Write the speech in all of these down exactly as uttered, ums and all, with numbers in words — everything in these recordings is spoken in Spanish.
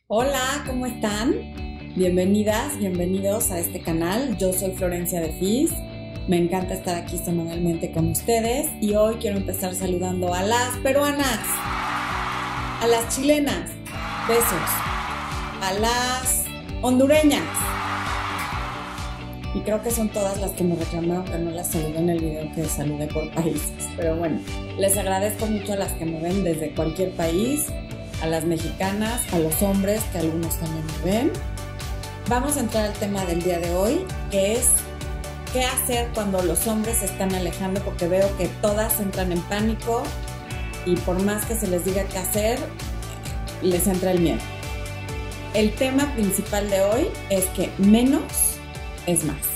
Hola, ¿cómo están? Bienvenidas, bienvenidos a este canal. Yo soy Florencia de Fis. Me encanta estar aquí semanalmente con ustedes y hoy quiero empezar saludando a las peruanas, a las chilenas, besos, a las hondureñas. Y creo que son todas las que me reclamaron que no las saludé en el video que saludé por países. Pero bueno, les agradezco mucho a las que me ven desde cualquier país, a las mexicanas, a los hombres, que algunos también me ven. Vamos a entrar al tema del día de hoy, que es qué hacer cuando los hombres se están alejando, porque veo que todas entran en pánico y por más que se les diga qué hacer, les entra el miedo. El tema principal de hoy es que menos es más.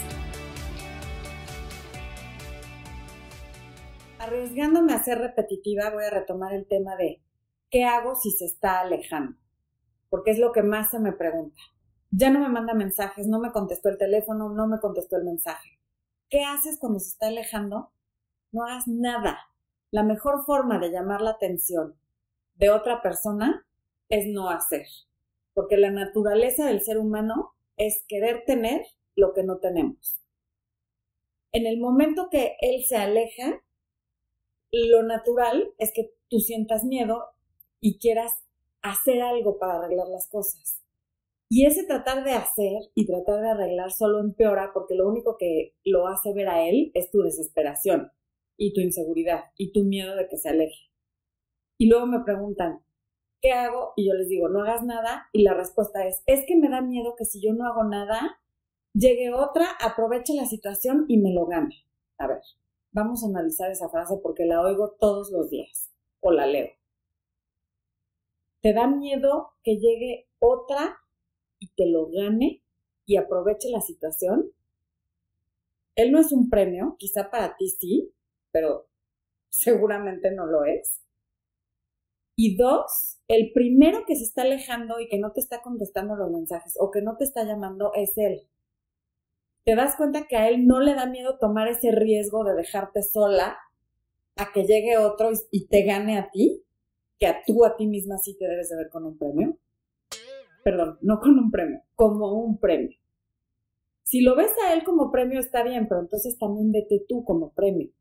Arriesgándome a ser repetitiva, voy a retomar el tema de ¿qué hago si se está alejando? Porque es lo que más se me pregunta. Ya no me manda mensajes, no me contestó el teléfono, no me contestó el mensaje. ¿Qué haces cuando se está alejando? No hagas nada. La mejor forma de llamar la atención de otra persona es no hacer. Porque la naturaleza del ser humano es querer tener lo que no tenemos. En el momento que él se aleja, lo natural es que tú sientas miedo y quieras hacer algo para arreglar las cosas. Y ese tratar de hacer y tratar de arreglar solo empeora, porque lo único que lo hace ver a él es tu desesperación y tu inseguridad y tu miedo de que se aleje. Y luego me preguntan, ¿qué hago? Y yo les digo, no hagas nada. Y la respuesta es, es que me da miedo que si yo no hago nada, llegue otra, aproveche la situación y me lo gane. A ver, vamos a analizar esa frase porque la oigo todos los días o la leo. ¿Te da miedo que llegue otra y te lo gane y aproveche la situación? Él no es un premio, quizá para ti sí, pero seguramente no lo es. Y dos, el primero que se está alejando y que no te está contestando los mensajes o que no te está llamando es él. ¿Te das cuenta que a él no le da miedo tomar ese riesgo de dejarte sola a que llegue otro y, y te gane a ti? Que a tú a ti misma sí te debes de ver con un premio. Perdón, no con un premio, como un premio. Si lo ves a él como premio está bien, pero entonces también vete tú como premio.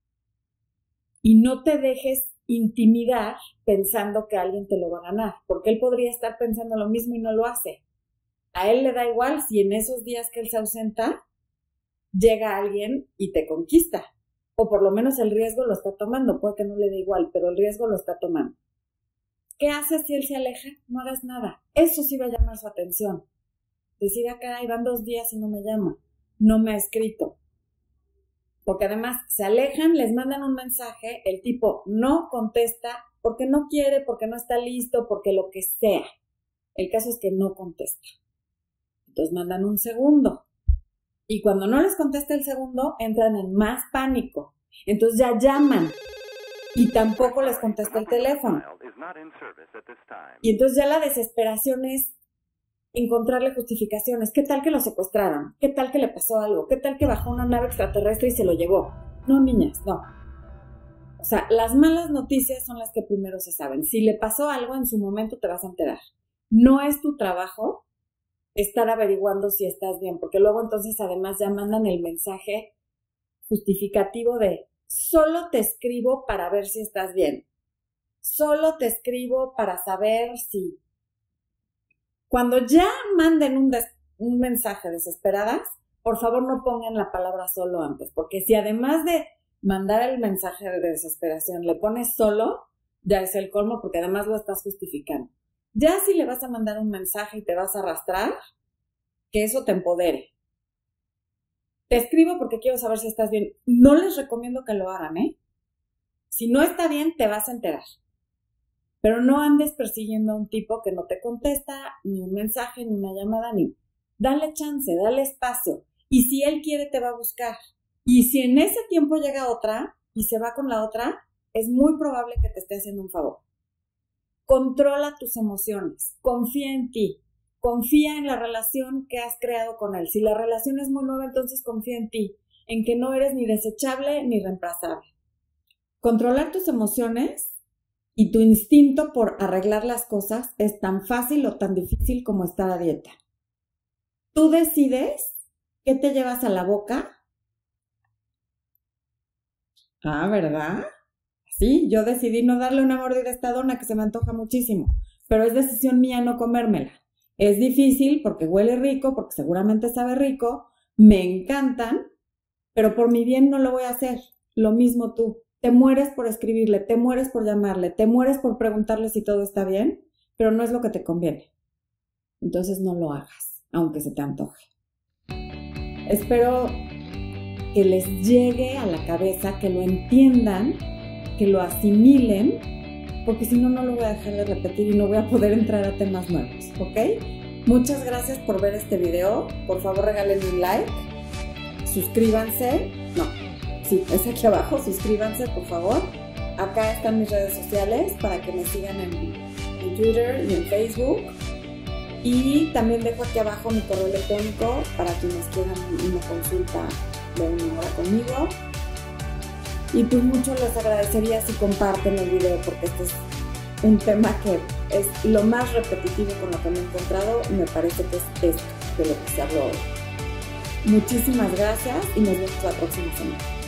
Y no te dejes intimidar pensando que alguien te lo va a ganar, porque él podría estar pensando lo mismo y no lo hace. A él le da igual si en esos días que él se ausenta, llega alguien y te conquista. O por lo menos el riesgo lo está tomando. Puede que no le dé igual, pero el riesgo lo está tomando. ¿Qué haces si él se aleja? No hagas nada. Eso sí va a llamar su atención. Decir, ah, caray, van dos días y no me llama. No me ha escrito. Porque además se alejan, les mandan un mensaje, el tipo no contesta porque no quiere, porque no está listo, porque lo que sea. El caso es que no contesta. Entonces mandan un segundo. Y cuando no les contesta el segundo, entran en más pánico. Entonces ya llaman. Y tampoco les contesta el teléfono. Y entonces ya la desesperación es encontrarle justificaciones. ¿Qué tal que lo secuestraron? ¿Qué tal que le pasó algo? ¿Qué tal que bajó una nave extraterrestre y se lo llevó? No, niñas, no. O sea, las malas noticias son las que primero se saben. Si le pasó algo, en su momento te vas a enterar. No es tu trabajo estar averiguando si estás bien, porque luego entonces además ya mandan el mensaje justificativo de solo te escribo para ver si estás bien. Solo te escribo para saber si... Cuando ya manden un, des- un mensaje desesperadas, por favor no pongan la palabra solo antes, porque si además de mandar el mensaje de desesperación le pones solo, ya es el colmo, porque además lo estás justificando. Ya si le vas a mandar un mensaje y te vas a arrastrar, que eso te empodere. Te escribo porque quiero saber si estás bien. No les recomiendo que lo hagan, ¿eh? Si no está bien, te vas a enterar. Pero no andes persiguiendo a un tipo que no te contesta ni un mensaje, ni una llamada, ni... Dale chance, dale espacio. Y si él quiere, te va a buscar. Y si en ese tiempo llega otra y se va con la otra, es muy probable que te esté haciendo un favor. Controla tus emociones. Confía en ti. Confía en la relación que has creado con él. Si la relación es muy nueva, entonces confía en ti. En que no eres ni desechable ni reemplazable. Controlar tus emociones Y tu instinto por arreglar las cosas es tan fácil o tan difícil como estar a dieta. Tú decides qué te llevas a la boca. Ah, ¿verdad? Sí, yo decidí no darle una mordida a esta dona que se me antoja muchísimo, pero es decisión mía no comérmela. Es difícil porque huele rico, porque seguramente sabe rico, me encantan, pero por mi bien no lo voy a hacer. Lo mismo tú. Te mueres por escribirle, te mueres por llamarle, te mueres por preguntarle si todo está bien, pero no es lo que te conviene. Entonces no lo hagas, aunque se te antoje. Espero que les llegue a la cabeza, que lo entiendan, que lo asimilen, porque si no, no lo voy a dejar de repetir y no voy a poder entrar a temas nuevos, ¿ok? Muchas gracias por ver este video. Por favor, regálenme un like, suscríbanse, no, sí, es aquí abajo, suscríbanse, por favor. Acá están mis redes sociales para que me sigan en, en Twitter y en Facebook. Y también dejo aquí abajo mi correo electrónico para quienes quieran una consulta de una hora conmigo. Y pues mucho les agradecería si comparten el video, porque este es un tema que es lo más repetitivo con lo que me he encontrado y me parece que es esto de lo que se habló hoy. Muchísimas gracias y nos vemos la próxima semana.